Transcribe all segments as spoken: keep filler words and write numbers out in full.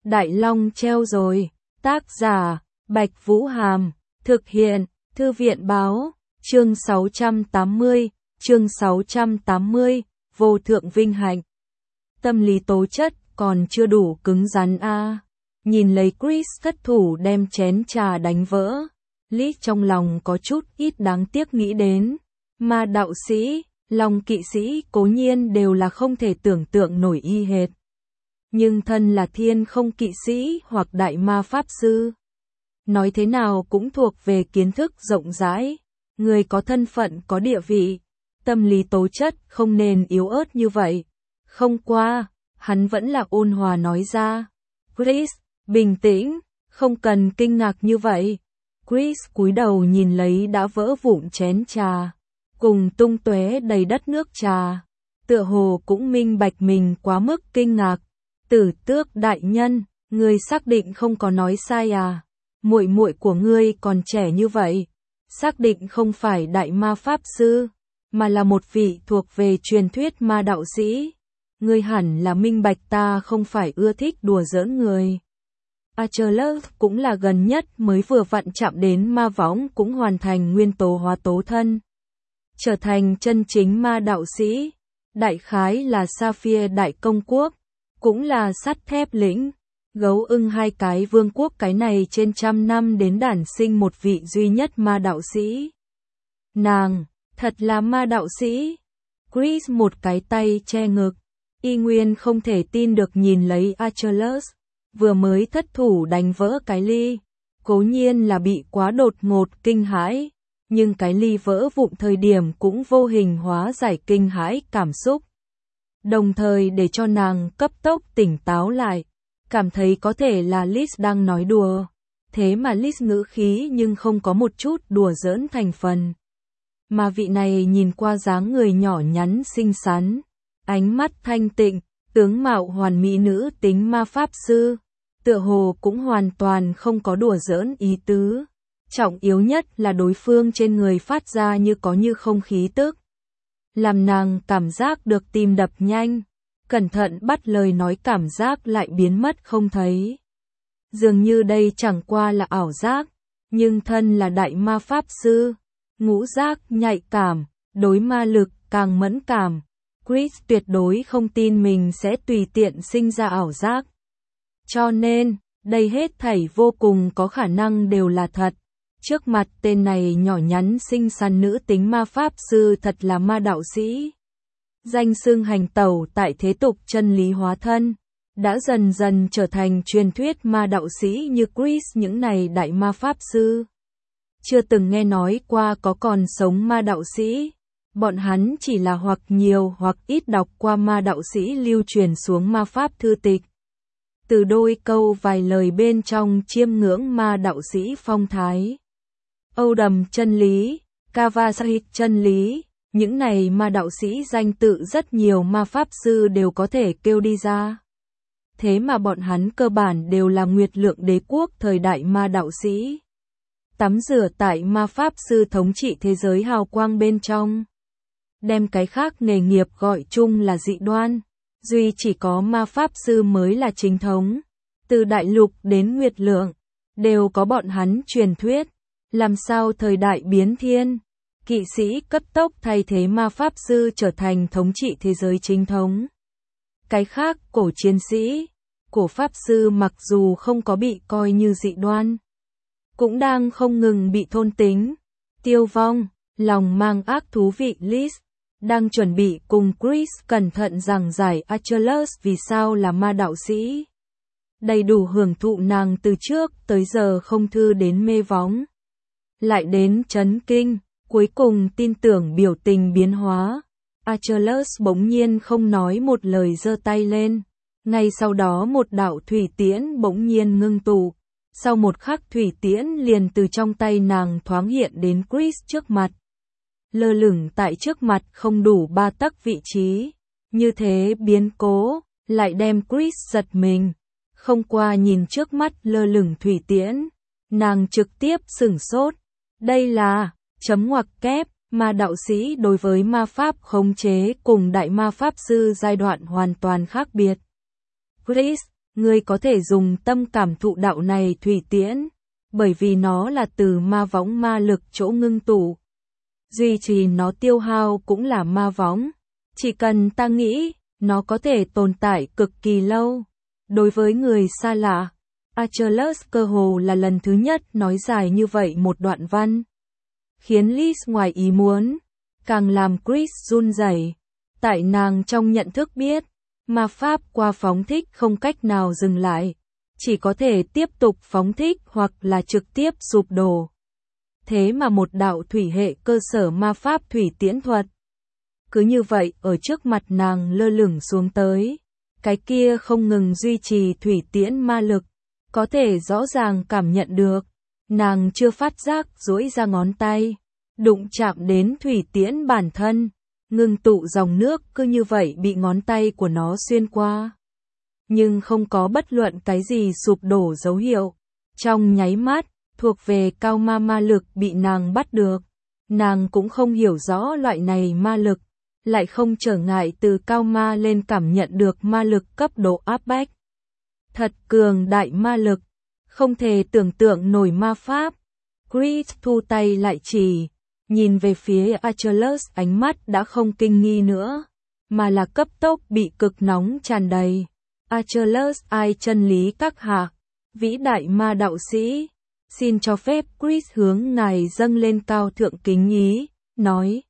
Đại Long treo rồi. Tác giả, Bạch Vũ Hàm. Thực hiện, Thư viện báo. Chương sáu trăm tám mươi, chương sáu trăm tám mươi, vô thượng vinh hạnh. Tâm lý tố chất còn chưa đủ cứng rắn a. À. Nhìn lấy Chris thất thủ đem chén trà đánh vỡ, Liz trong lòng có chút ít đáng tiếc nghĩ đến. Ma đạo sĩ, Long kỵ sĩ cố nhiên đều là không thể tưởng tượng nổi y hệt. Nhưng thân là thiên không kỵ sĩ hoặc đại ma pháp sư, nói thế nào cũng thuộc về kiến thức rộng rãi, người có thân phận có địa vị, tâm lý tố chất không nên yếu ớt như vậy. Không qua, hắn vẫn là ôn hòa nói ra. Chris, bình tĩnh, không cần kinh ngạc như vậy. Chris cúi đầu nhìn lấy đã vỡ vụn chén trà, cùng tung tóe đầy đất nước trà, tựa hồ cũng minh bạch mình quá mức kinh ngạc. Tử Tước đại nhân, ngươi xác định không có nói sai à? Muội muội của ngươi còn trẻ như vậy, xác định không phải đại ma pháp sư, mà là một vị thuộc về truyền thuyết ma đạo sĩ. Ngươi hẳn là minh bạch ta không phải ưa thích đùa giỡn người. Achilles cũng là gần nhất mới vừa vặn chạm đến ma võng, cũng hoàn thành nguyên tố hóa tố thân, trở thành chân chính ma đạo sĩ. Đại khái là Sapphire đại công quốc, cũng là sắt thép lĩnh, gấu ưng hai cái vương quốc, cái này trên trăm năm đến đản sinh một vị duy nhất ma đạo sĩ. Nàng, thật là ma đạo sĩ. Chris một cái tay che ngực, y nguyên không thể tin được nhìn lấy Achilles, vừa mới thất thủ đánh vỡ cái ly, cố nhiên là bị quá đột ngột kinh hãi, nhưng cái ly vỡ vụn thời điểm cũng vô hình hóa giải kinh hãi cảm xúc, đồng thời để cho nàng cấp tốc tỉnh táo lại, cảm thấy có thể là Liz đang nói đùa, thế mà Liz ngữ khí nhưng không có một chút đùa giỡn thành phần. Mà vị này nhìn qua dáng người nhỏ nhắn xinh xắn, ánh mắt thanh tịnh, tướng mạo hoàn mỹ nữ tính ma pháp sư, tựa hồ cũng hoàn toàn không có đùa giỡn ý tứ. Trọng yếu nhất là đối phương trên người phát ra như có như không khí tức, làm nàng cảm giác được tim đập nhanh, cẩn thận bắt lời nói cảm giác lại biến mất không thấy. Dường như đây chẳng qua là ảo giác, nhưng thân là đại ma pháp sư, ngũ giác nhạy cảm, đối ma lực càng mẫn cảm. Chris tuyệt đối không tin mình sẽ tùy tiện sinh ra ảo giác. Cho nên, đây hết thảy vô cùng có khả năng đều là thật. Trước mặt tên này nhỏ nhắn xinh xắn nữ tính ma pháp sư thật là ma đạo sĩ. Danh xưng hành tẩu tại thế tục chân lý hóa thân, đã dần dần trở thành truyền thuyết ma đạo sĩ như Chris những này đại ma pháp sư. Chưa từng nghe nói qua có còn sống ma đạo sĩ. Bọn hắn chỉ là hoặc nhiều hoặc ít đọc qua ma đạo sĩ lưu truyền xuống ma pháp thư tịch. Từ đôi câu vài lời bên trong chiêm ngưỡng ma đạo sĩ phong thái. Âu đầm chân lý, Kawasaki chân lý, những này ma đạo sĩ danh tự rất nhiều ma pháp sư đều có thể kêu đi ra. Thế mà bọn hắn cơ bản đều là Nguyệt Lượng đế quốc thời đại ma đạo sĩ. Tắm rửa tại ma pháp sư thống trị thế giới hào quang bên trong. Đem cái khác nghề nghiệp gọi chung là dị đoan, duy chỉ có ma pháp sư mới là chính thống. Từ đại lục đến Nguyệt Lượng, đều có bọn hắn truyền thuyết. Làm sao thời đại biến thiên, kỵ sĩ cấp tốc thay thế ma pháp sư trở thành thống trị thế giới chính thống. Cái khác, cổ chiến sĩ, cổ pháp sư mặc dù không có bị coi như dị đoan, cũng đang không ngừng bị thôn tính, tiêu vong. Lòng mang ác thú vị Liz đang chuẩn bị cùng Chris cẩn thận giảng giải Achilles vì sao là ma đạo sĩ, đầy đủ hưởng thụ nàng từ trước tới giờ không thư đến mê vóng, lại đến chấn kinh, cuối cùng tin tưởng biểu tình biến hóa. Achilles bỗng nhiên không nói một lời giơ tay lên, ngay sau đó một đạo thủy tiễn bỗng nhiên ngưng tụ, sau một khắc thủy tiễn liền từ trong tay nàng thoáng hiện đến Chris trước mặt. Lơ lửng tại trước mặt không đủ ba tấc vị trí, như thế biến cố, lại đem Chris giật mình. Không qua nhìn trước mắt lơ lửng thủy tiễn, nàng trực tiếp sửng sốt. Đây là, chấm ngoặc kép, ma đạo sĩ đối với ma pháp khống chế cùng đại ma pháp sư giai đoạn hoàn toàn khác biệt. Chris, ngươi có thể dùng tâm cảm thụ đạo này thủy tiễn, bởi vì nó là từ ma võng ma lực chỗ ngưng tụ. Duy trì nó tiêu hao cũng là ma võng. Chỉ cần ta nghĩ, nó có thể tồn tại cực kỳ lâu. Đối với người xa lạ, Achilles cơ hồ là lần thứ nhất nói dài như vậy một đoạn văn. Khiến Liz ngoài ý muốn, càng làm Chris run rẩy. Tại nàng trong nhận thức biết, ma pháp qua phóng thích không cách nào dừng lại, chỉ có thể tiếp tục phóng thích hoặc là trực tiếp sụp đổ. Thế mà một đạo thủy hệ cơ sở ma pháp thủy tiễn thuật, cứ như vậy ở trước mặt nàng lơ lửng xuống tới. Cái kia không ngừng duy trì thủy tiễn ma lực, có thể rõ ràng cảm nhận được. Nàng chưa phát giác duỗi ra ngón tay, đụng chạm đến thủy tiễn bản thân, ngưng tụ dòng nước cứ như vậy bị ngón tay của nó xuyên qua. Nhưng không có bất luận cái gì sụp đổ dấu hiệu. Trong nháy mắt, thuộc về cao ma ma lực bị nàng bắt được. Nàng cũng không hiểu rõ loại này ma lực, lại không trở ngại từ cao ma lên cảm nhận được ma lực cấp độ áp bách. Thật cường đại ma lực, không thể tưởng tượng nổi ma pháp. Chris thu tay lại chỉ, nhìn về phía Achilles, ánh mắt đã không kinh nghi nữa, mà là cấp tốc bị cực nóng tràn đầy. Achilles, ai chân lý các hạ, vĩ đại ma đạo sĩ, xin cho phép Chris hướng ngài dâng lên cao thượng kính ý, nói.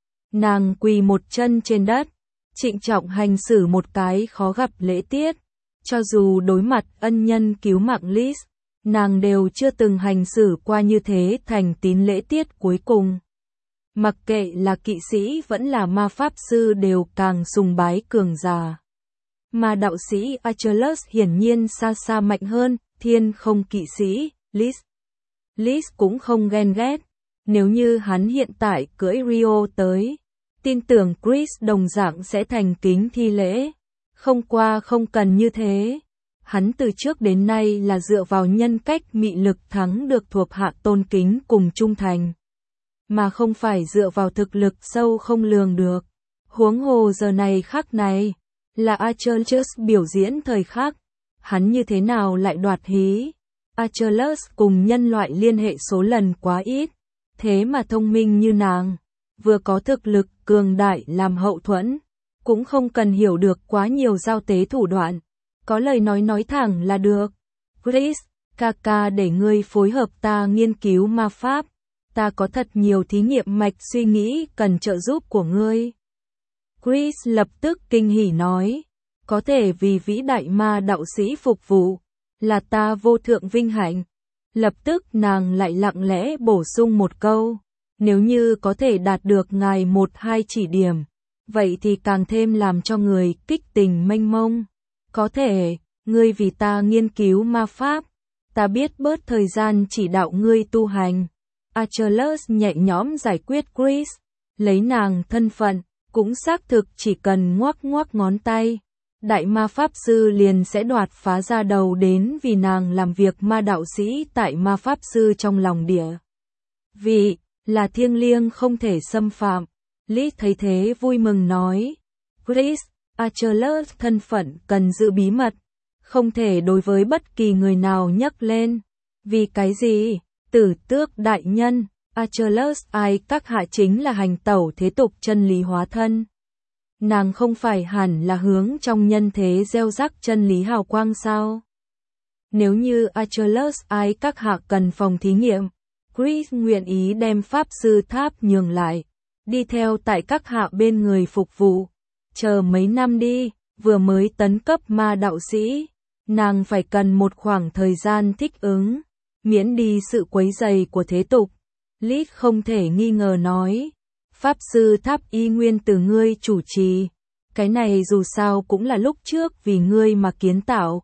Nàng quỳ một chân trên đất, trịnh trọng hành xử một cái khó gặp lễ tiết. Cho dù đối mặt ân nhân cứu mạng Liz, nàng đều chưa từng hành xử qua như thế thành tín lễ tiết cuối cùng. Mặc kệ là kỵ sĩ vẫn là ma pháp sư đều càng sùng bái cường giả. Mà đạo sĩ Achilles hiển nhiên xa xa mạnh hơn, thiên không kỵ sĩ, Liz. Liz cũng không ghen ghét, nếu như hắn hiện tại cưỡi Rio tới, tin tưởng Chris đồng dạng sẽ thành kính thi lễ. Không qua không cần như thế. Hắn từ trước đến nay là dựa vào nhân cách mị lực thắng được thuộc hạ tôn kính cùng trung thành, mà không phải dựa vào thực lực sâu không lường được. Huống hồ giờ này khắc này, là Achilles biểu diễn thời khắc. Hắn như thế nào lại đoạt hí? Achilles cùng nhân loại liên hệ số lần quá ít, thế mà thông minh như nàng, vừa có thực lực cường đại làm hậu thuẫn, cũng không cần hiểu được quá nhiều giao tế thủ đoạn, có lời nói nói thẳng là được. Chris, ca ca để ngươi phối hợp ta nghiên cứu ma pháp, ta có thật nhiều thí nghiệm mạch suy nghĩ cần trợ giúp của ngươi. Chris lập tức kinh hỉ nói, có thể vì vĩ đại ma đạo sĩ phục vụ, là ta vô thượng vinh hạnh. Lập tức nàng lại lặng lẽ bổ sung một câu, nếu như có thể đạt được ngài một hai chỉ điểm, vậy thì càng thêm làm cho người kích tình mênh mông. Có thể, ngươi vì ta nghiên cứu ma pháp, ta biết bớt thời gian chỉ đạo ngươi tu hành. Achilles nhẹ nhõm giải quyết Chris, lấy nàng thân phận, cũng xác thực chỉ cần ngoắc ngoắc ngón tay, đại ma pháp sư liền sẽ đoạt phá ra đầu đến vì nàng làm việc ma đạo sĩ tại ma pháp sư trong lòng địa. Vì, là thiêng liêng không thể xâm phạm. Liz thấy thế vui mừng nói, Chris, Achilles thân phận cần giữ bí mật, không thể đối với bất kỳ người nào nhắc lên. Vì cái gì? Tử Tước đại nhân, Achilles ai các hạ chính là hành tẩu thế tục chân lý hóa thân. Nàng không phải hẳn là hướng trong nhân thế gieo rắc chân lý hào quang sao? Nếu như Achilles ai các hạ cần phòng thí nghiệm, Chris nguyện ý đem pháp sư tháp nhường lại, đi theo tại các hạ bên người phục vụ. Chờ mấy năm đi, vừa mới tấn cấp ma đạo sĩ, nàng phải cần một khoảng thời gian thích ứng, miễn đi sự quấy rầy của thế tục. Liz không thể nghi ngờ nói, pháp sư tháp y nguyên từ ngươi chủ trì, cái này dù sao cũng là lúc trước vì ngươi mà kiến tạo.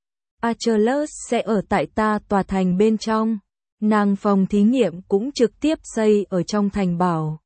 Achilles sẽ ở tại ta tòa thành bên trong, nàng phòng thí nghiệm cũng trực tiếp xây ở trong thành bảo.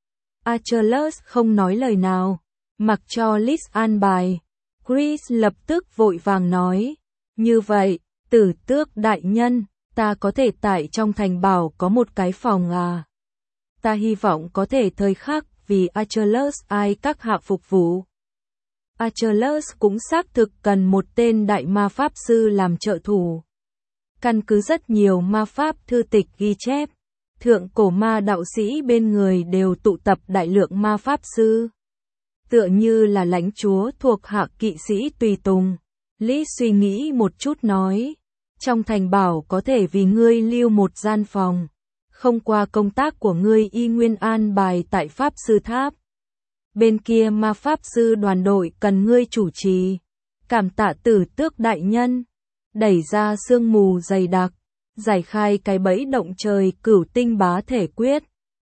Achilles không nói lời nào, mặc cho Liz an bài. Chris lập tức vội vàng nói, như vậy, Tử Tước đại nhân, ta có thể tại trong thành bảo có một cái phòng à? Ta hy vọng có thể thời khắc vì Achilles ai các hạ phục vụ. Achilles cũng xác thực cần một tên đại ma pháp sư làm trợ thủ. Căn cứ rất nhiều ma pháp thư tịch ghi chép, thượng cổ ma đạo sĩ bên người đều tụ tập đại lượng ma pháp sư. Tựa như là lãnh chúa thuộc hạ kỵ sĩ tùy tùng. Lý suy nghĩ một chút nói, trong thành bảo có thể vì ngươi lưu một gian phòng, không qua công tác của ngươi y nguyên an bài tại pháp sư tháp. Bên kia ma pháp sư đoàn đội cần ngươi chủ trì. Cảm tạ Tử Tước đại nhân. Đẩy ra sương mù dày đặc, giải khai cái bẫy động trời cửu tinh bá thể quyết.